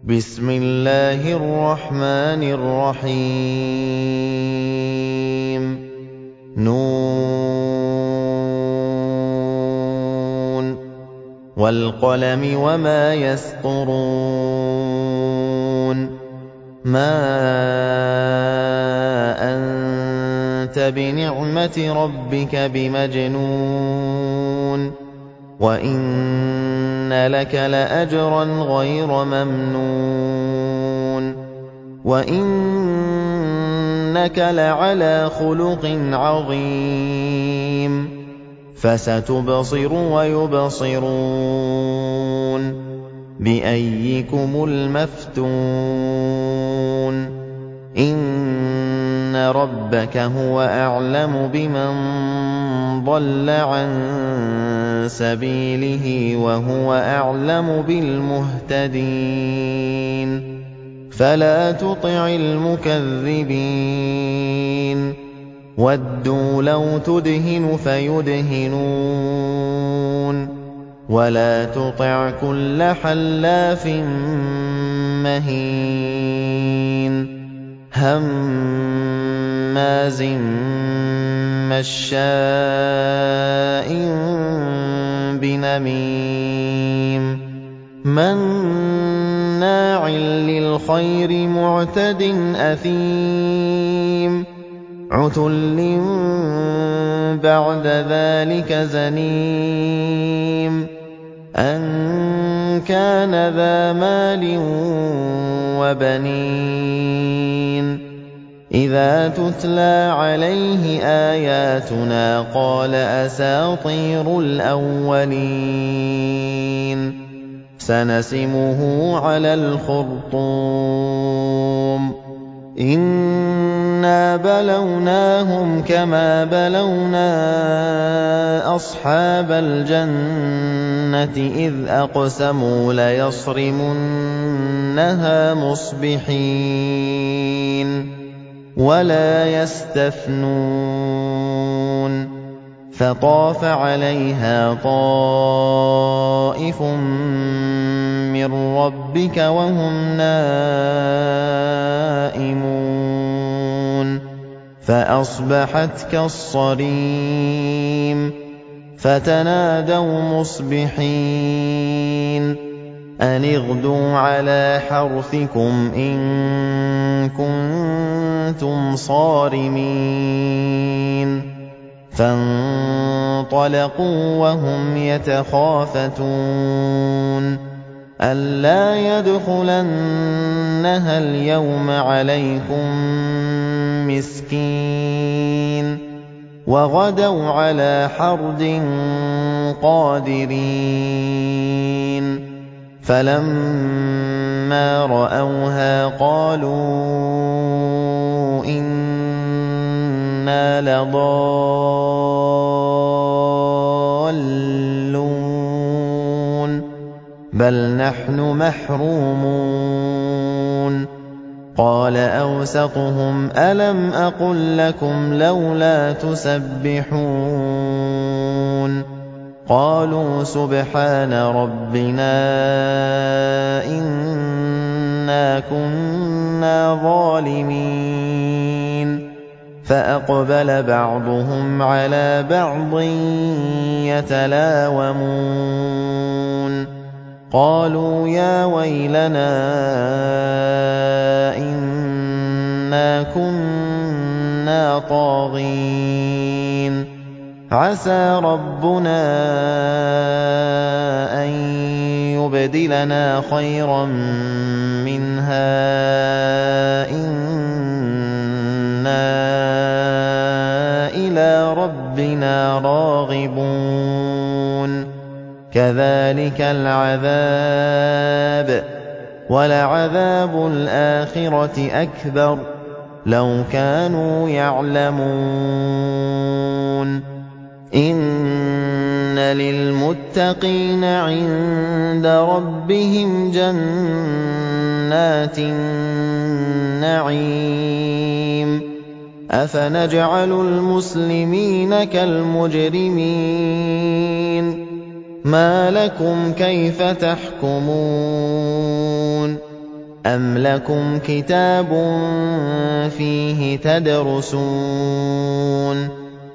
بسم الله الرحمن الرحيم نون والقلم وما يسطرون ما أنت بنعمة ربك بمجنون وإن لك لأجرا غير ممنون وإنك لعلى خلق عظيم فستبصر ويبصرون بأيكم المفتون إن ربك هو أعلم بمن ضل عن سبيله وهو أعلم بالمهتدين فلا تطع المكذبين ودوا لو تدهن فيدهنون ولا تطع كل حلاف مهين هماز مشاء بنميم مناع للخير معتد أثيم عتل بعد ذلك زنيم أن كان ذا مال وبنين إذا تتلى عليه آياتنا قال أساطير الأولين سنسمه على الخرطوم إنا بلوناهم كما بلونا أصحاب الجنة إذ أقسموا ليصرمنها مصبحين ولا يستثنون فطاف عليها طائف من ربك وهم نائمون فأصبحت كالصريم فتنادوا مصبحين أن اغدوا على حرثكم إن كنتم صارمين فانطلقوا وهم يتخافتون ألا يدخلنها اليوم عليكم مسكين وغدوا على حرد قادرين فلما رأوها قالوا إنا لضالون بل نحن محرومون قال أوسطهم ألم أقل لكم لولا تسبحون قالوا سبحان ربنا إنا كنا ظالمين فأقبل بعضهم على بعض يتلاومون قالوا يا ويلنا إنا كنا طاغين عسى ربنا أن يبدلنا خيرا منها إنا إلى ربنا راغبون كذلك العذاب ولعذاب الآخرة أكبر لو كانوا يعلمون إن للمتقين عند ربهم جنات النعيم أفنجعل المسلمين كالمجرمين ما لكم كيف تحكمون أَمْ لَكُمْ كِتَابٌ فِيهِ تَدْرُسُونَ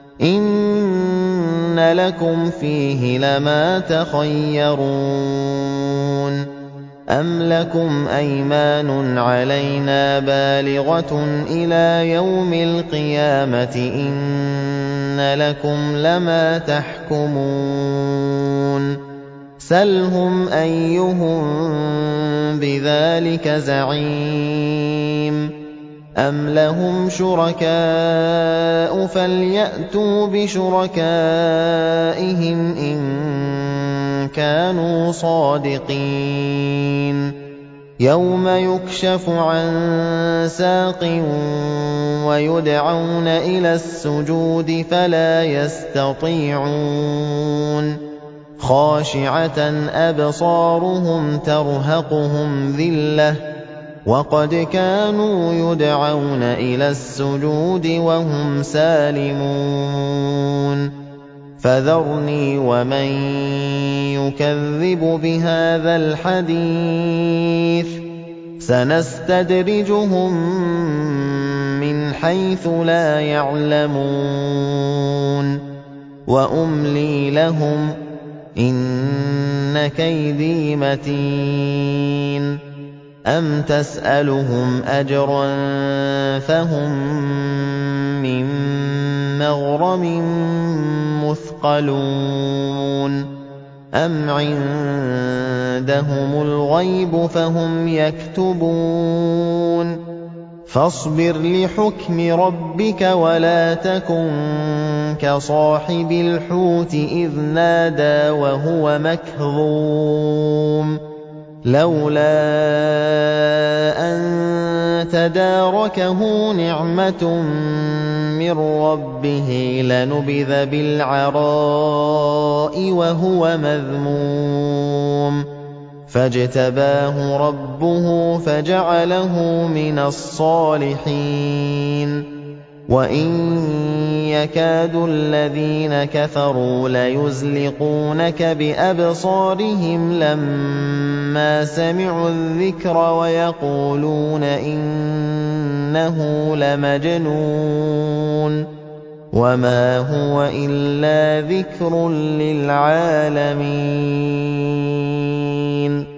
إِنَّ لَكُمْ فِيهِ لَمَا تَخَيَّرُونَ أَمْ لَكُمْ أَيْمَانٌ عَلَيْنَا بَالِغَةٌ إِلَىٰ يَوْمِ الْقِيَامَةِ إِنَّ لَكُمْ لَمَا تَحْكُمُونَ سَلْهُمْ أَيُّهُم بِذَٰلِكَ زَعِيمٌ أَمْ لَهُمْ شُرَكَاءُ فَلْيَأْتُوا بِشُرَكَائِهِمْ إِن كَانُوا صَادِقِينَ يَوْمَ يُكْشَفُ عَن سَاقٍ وَيُدْعَوْنَ إِلَى السُّجُودِ فَلَا يَسْتَطِيعُونَ خَاشِعَةً أَبْصَارُهُمْ تَرْهَقُهُمْ ذِلَّةٌ وَقَدْ كَانُوا يُدْعَوْنَ إِلَى السُّجُودِ وَهُمْ سَالِمُونَ فَذَرْنِي وَمَن يُكَذِّبُ بِهَٰذَا الْحَدِيثِ سَنَسْتَدْرِجُهُم مِّنْ حَيْثُ لَا يَعْلَمُونَ وَأُمْلِي لَهُمْ إِنَّ كَيْدِي مَتِينٌ أَمْ تَسْأَلُهُمْ أَجْرًا فَهُم مِّن مَّغْرَمٍ مُّثْقَلُونَ أَمْ عِندَهُمُ الْغَيْبُ فَهُمْ يَكْتُبُونَ فَاصْبِرْ لِحُكْمِ رَبِّكَ وَلَا تَكُن كَصَاحِبِ الْحُوتِ إِذْ نَادَىٰ وَهُوَ مَكْظُومٌ لَّوْلَا أَن تَدَارَكَهُ نِعْمَةٌ مِّن رَّبِّهِ لَنُبِذَ بِالْعَرَاءِ وَهُوَ مَذْمُومٌ فَاجْتَبَاهُ رَبُّهُ فَجَعَلَهُ مِنَ الصَّالِحِينَ وَإِن يَكَادُ الَّذِينَ كَفَرُوا لَيُزْلِقُونَكَ بِأَبْصَارِهِمْ لَمَّا سَمِعُوا الذِّكْرَ وَيَقُولُونَ إِنَّهُ لَمَجْنُونٌ وَمَا هُوَ إِلَّا ذِكْرٌ لِّلْعَالَمِينَ